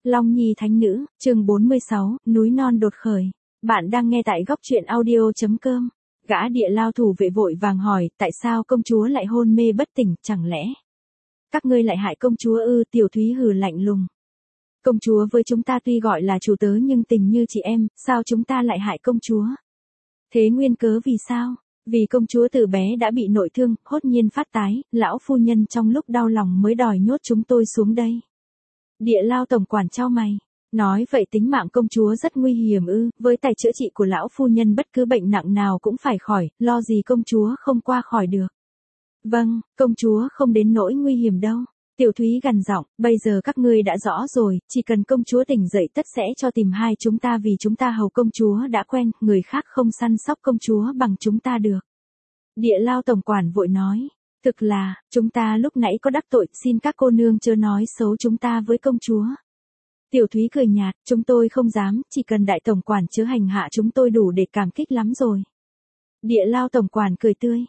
Long Nhi Thánh Nữ, chương 46, núi non đột khởi. Bạn đang nghe tại góc truyện audio.com. Gã địa lao thủ vệ vội vàng hỏi, tại sao công chúa lại hôn mê bất tỉnh, chẳng lẽ các ngươi lại hại công chúa ư? Tiểu Thúy hừ lạnh lùng. Công chúa với chúng ta tuy gọi là chủ tớ nhưng tình như chị em, sao chúng ta lại hại công chúa? Thế nguyên cớ vì sao? Vì công chúa từ bé đã bị nội thương, hốt nhiên phát tái, lão phu nhân trong lúc đau lòng mới đòi nhốt chúng tôi xuống đây. Địa lao tổng quản chau mày. Nói vậy tính mạng công chúa rất nguy hiểm ư? Với tài chữa trị của lão phu nhân bất cứ bệnh nặng nào cũng phải khỏi, lo gì công chúa không qua khỏi được. Vâng, công chúa không đến nỗi nguy hiểm đâu. Tiểu Thúy gằn giọng, bây giờ các ngươi đã rõ rồi, chỉ cần công chúa tỉnh dậy tất sẽ cho tìm hai chúng ta vì chúng ta hầu công chúa đã quen, người khác không săn sóc công chúa bằng chúng ta được. Địa lao tổng quản vội nói, thực là, chúng ta lúc nãy có đắc tội, xin các cô nương chớ nói xấu chúng ta với công chúa. Tiểu Thúy cười nhạt, chúng tôi không dám, chỉ cần đại tổng quản chớ hành hạ chúng tôi đủ để cảm kích lắm rồi. Địa lao tổng quản cười tươi,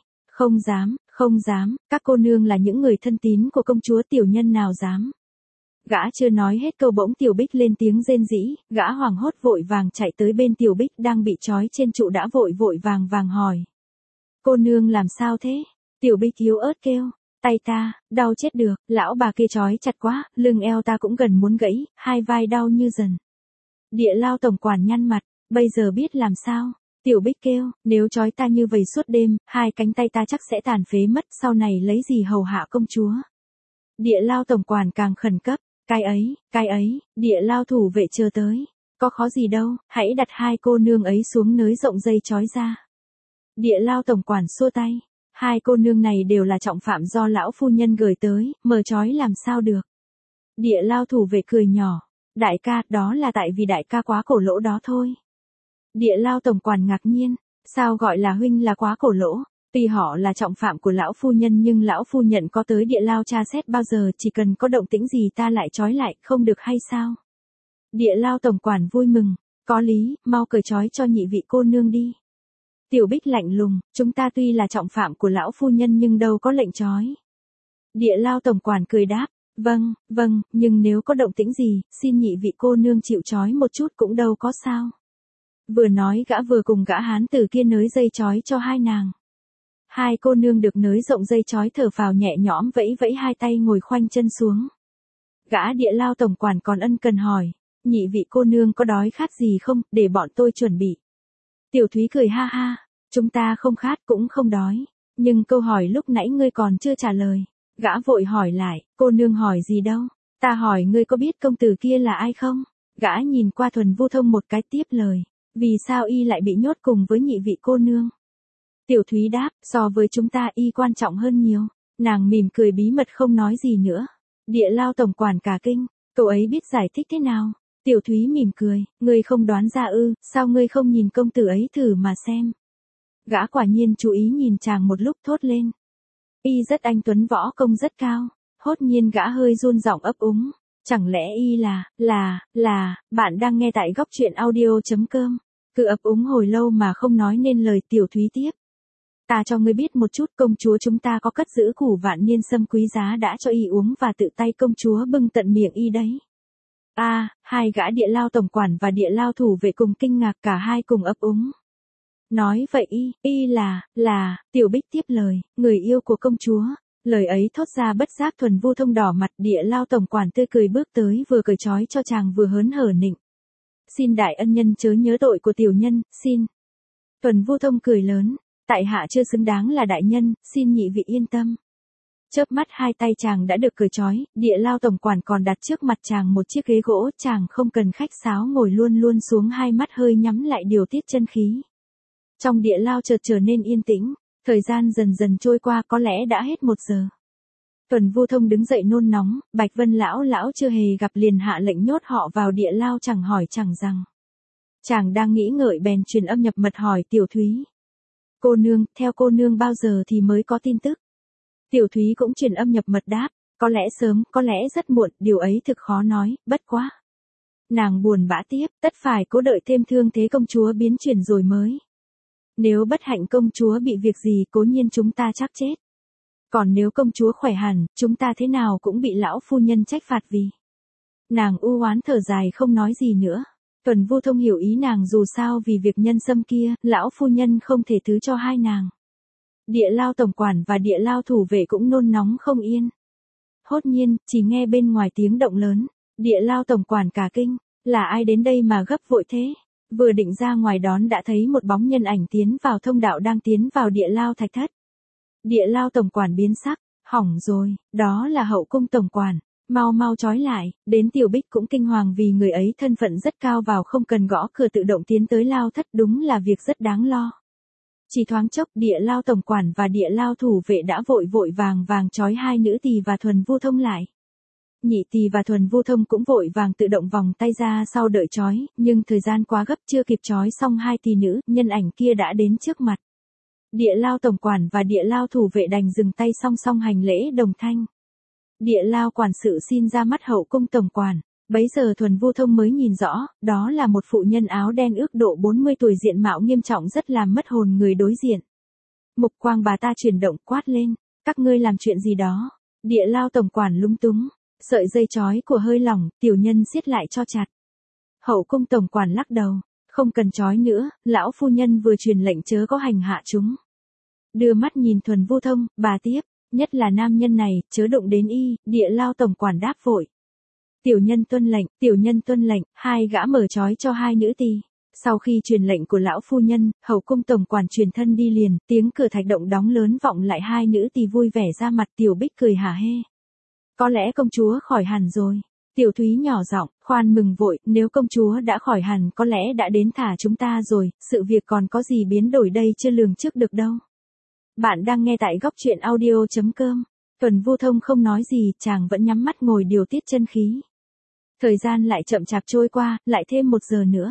không dám, các cô nương là những người thân tín của công chúa, tiểu nhân nào dám. Gã chưa nói hết câu bỗng Tiểu Bích lên tiếng rên rỉ, gã hoảng hốt vội vàng chạy tới bên Tiểu Bích đang bị trói trên trụ đã vội vàng hỏi. Cô nương làm sao thế? Tiểu Bích yếu ớt kêu, tay ta, đau chết được, lão bà kia trói chặt quá, lưng eo ta cũng gần muốn gãy, hai vai đau như dần. Địa lao tổng quản nhăn mặt, bây giờ biết làm sao? Tiểu Bích kêu, nếu trói ta như vậy suốt đêm, hai cánh tay ta chắc sẽ tàn phế mất, sau này lấy gì hầu hạ công chúa? Địa lao tổng quản càng khẩn cấp, cái ấy, địa lao thủ vệ chờ tới. Có khó gì đâu, hãy đặt hai cô nương ấy xuống nới rộng dây trói ra. Địa lao tổng quản xua tay. Hai cô nương này đều là trọng phạm do lão phu nhân gửi tới, mờ trói làm sao được. Địa lao thủ vệ cười nhỏ. Đại ca, đó là tại vì đại ca quá cổ lỗ đó thôi. Địa lao tổng quản ngạc nhiên. Sao gọi là huynh là quá cổ lỗ? Tuy họ là trọng phạm của lão phu nhân nhưng lão phu nhân có tới địa lao tra xét bao giờ, chỉ cần có động tĩnh gì ta lại trói lại, không được hay sao? Địa lao tổng quản vui mừng. Có lý, mau cởi trói cho nhị vị cô nương đi. Tiểu Bích lạnh lùng, chúng ta tuy là trọng phạm của lão phu nhân nhưng đâu có lệnh trói. Địa lao tổng quản cười đáp, vâng, nhưng nếu có động tĩnh gì, xin nhị vị cô nương chịu trói một chút cũng đâu có sao. Vừa nói gã vừa cùng gã hán tử kia nới dây trói cho hai nàng. Hai cô nương được nới rộng dây trói thở phào nhẹ nhõm vẫy vẫy hai tay ngồi khoanh chân xuống. Gã địa lao tổng quản còn ân cần hỏi, nhị vị cô nương có đói khát gì không, để bọn tôi chuẩn bị. Tiểu Thúy cười ha ha, chúng ta không khát cũng không đói, nhưng câu hỏi lúc nãy ngươi còn chưa trả lời. Gã vội hỏi lại, cô nương hỏi gì đâu, ta hỏi ngươi có biết công tử kia là ai không? Gã nhìn qua Thuần Vu Thông một cái tiếp lời, vì sao y lại bị nhốt cùng với nhị vị cô nương? Tiểu Thúy đáp, so với chúng ta y quan trọng hơn nhiều. Nàng mỉm cười bí mật không nói gì nữa. Địa lao tổng quản cả kinh, cậu ấy biết giải thích thế nào? Tiểu Thúy mỉm cười, ngươi không đoán ra ư, sao ngươi không nhìn công tử ấy thử mà xem. Gã quả nhiên chú ý nhìn chàng một lúc thốt lên. Y rất anh tuấn, võ công rất cao. Hốt nhiên gã hơi run giọng ấp úng. Chẳng lẽ y là, bạn đang nghe tại góc truyện audio.com. Cứ ấp úng hồi lâu mà không nói nên lời. Tiểu Thúy tiếp. Ta cho ngươi biết một chút, công chúa chúng ta có cất giữ củ vạn niên sâm quý giá đã cho y uống và tự tay công chúa bưng tận miệng y đấy. Hai gã địa lao tổng quản và địa lao thủ vệ cùng kinh ngạc, cả hai cùng ấp úng. Nói vậy y là, Tiểu Bích tiếp lời, người yêu của công chúa. Lời ấy thốt ra bất giác Thuần Vu Thông đỏ mặt, địa lao tổng quản tươi cười bước tới vừa cởi trói cho chàng vừa hớn hở nịnh. Xin đại ân nhân chớ nhớ tội của tiểu nhân, xin. Thuần Vu Thông cười lớn, tại hạ chưa xứng đáng là đại nhân, xin nhị vị yên tâm. Chớp mắt hai tay chàng đã được cởi trói, địa lao tổng quản còn đặt trước mặt chàng một chiếc ghế gỗ, chàng không cần khách sáo ngồi luôn xuống, hai mắt hơi nhắm lại điều tiết chân khí. Trong địa lao chợt trở nên yên tĩnh, thời gian dần trôi qua, có lẽ đã hết 1 giờ. Thuần Vu Thông đứng dậy nôn nóng, Bạch Vân lão chưa hề gặp liền hạ lệnh nhốt họ vào địa lao chẳng hỏi chẳng rằng. Chàng đang nghĩ ngợi bèn truyền âm nhập mật hỏi Tiểu Thúy. Cô nương, theo cô nương bao giờ thì mới có tin tức? Tiểu Thúy cũng truyền âm nhập mật đáp, có lẽ sớm, có lẽ rất muộn, điều ấy thực khó nói, bất quá. Nàng buồn bã tiếp, tất phải cố đợi thêm thương thế công chúa biến chuyển rồi mới. Nếu bất hạnh công chúa bị việc gì cố nhiên chúng ta chắc chết. Còn nếu công chúa khỏe hẳn, chúng ta thế nào cũng bị lão phu nhân trách phạt vì. Nàng u oán thở dài không nói gì nữa. Tuần Vu Thông hiểu ý nàng, dù sao vì việc nhân sâm kia, lão phu nhân không thể thứ cho hai nàng. Địa lao tổng quản và địa lao thủ vệ cũng nôn nóng không yên. Hốt nhiên, chỉ nghe bên ngoài tiếng động lớn, địa lao tổng quản cả kinh, là ai đến đây mà gấp vội thế? Vừa định ra ngoài đón đã thấy một bóng nhân ảnh tiến vào thông đạo đang tiến vào địa lao thạch thất. Địa lao tổng quản biến sắc, hỏng rồi, đó là hậu cung tổng quản, mau mau trói lại, đến Tiểu Bích cũng kinh hoàng vì người ấy thân phận rất cao, vào không cần gõ cửa tự động tiến tới lao thất, đúng là việc rất đáng lo. Chỉ thoáng chốc, địa lao tổng quản và địa lao thủ vệ đã vội vội vàng vàng trói hai nữ tỳ và Thuần Vu Thông lại. Nhị tỳ và Thuần Vu Thông cũng vội vàng tự động vòng tay ra sau đợi trói, nhưng thời gian quá gấp, chưa kịp trói xong hai tỳ nữ, nhân ảnh kia đã đến trước mặt. Địa lao tổng quản và địa lao thủ vệ đành dừng tay song song hành lễ đồng thanh. Địa lao quản sự xin ra mắt hậu cung tổng quản. Bấy giờ Thuần Vu Thông mới nhìn rõ, đó là một phụ nhân áo đen ước độ 40 tuổi, diện mạo nghiêm trọng rất làm mất hồn người đối diện. Mục quang bà ta chuyển động, quát lên, các ngươi làm chuyện gì đó? Địa lao tổng quản lúng túng, sợi dây trói của hơi lỏng, tiểu nhân siết lại cho chặt. Hậu cung tổng quản lắc đầu, không cần trói nữa, lão phu nhân vừa truyền lệnh chớ có hành hạ chúng. Đưa mắt nhìn Thuần Vu Thông, bà tiếp, nhất là nam nhân này, chớ đụng đến y. Địa lao tổng quản đáp vội. Tiểu nhân tuân lệnh, hai gã mở trói cho hai nữ tỳ. Sau khi truyền lệnh của lão phu nhân, hậu cung tổng quản truyền thân đi liền, tiếng cửa thạch động đóng lớn vọng lại, hai nữ tỳ vui vẻ ra mặt. Tiểu Bích cười hả hê. Có lẽ công chúa khỏi hẳn rồi. Tiểu Thúy nhỏ giọng, khoan mừng vội, nếu công chúa đã khỏi hẳn có lẽ đã đến thả chúng ta rồi, sự việc còn có gì biến đổi đây chưa lường trước được đâu. Bạn đang nghe tại góc truyện audio.com. Thuần Vu Thông không nói gì, chàng vẫn nhắm mắt ngồi điều tiết chân khí. Thời gian lại chậm chạp trôi qua, lại thêm 1 giờ nữa.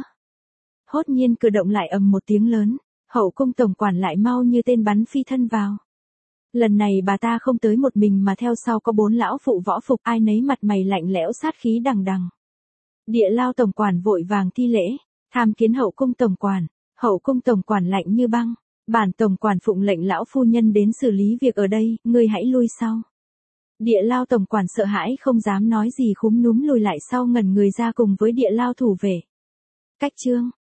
Hốt nhiên cửa động lại ầm một tiếng lớn, hậu cung tổng quản lại mau như tên bắn phi thân vào. Lần này bà ta không tới một mình mà theo sau có 4 lão phụ võ phục, ai nấy mặt mày lạnh lẽo sát khí đằng đằng. Địa lao tổng quản vội vàng thi lễ, tham kiến hậu cung tổng quản. Hậu cung tổng quản lạnh như băng, bản tổng quản phụng lệnh lão phu nhân đến xử lý việc ở đây, ngươi hãy lui sau. Địa lao tổng quản sợ hãi không dám nói gì, khúm núm lùi lại sau, ngẩn người ra cùng với địa lao thủ vệ. Cách chương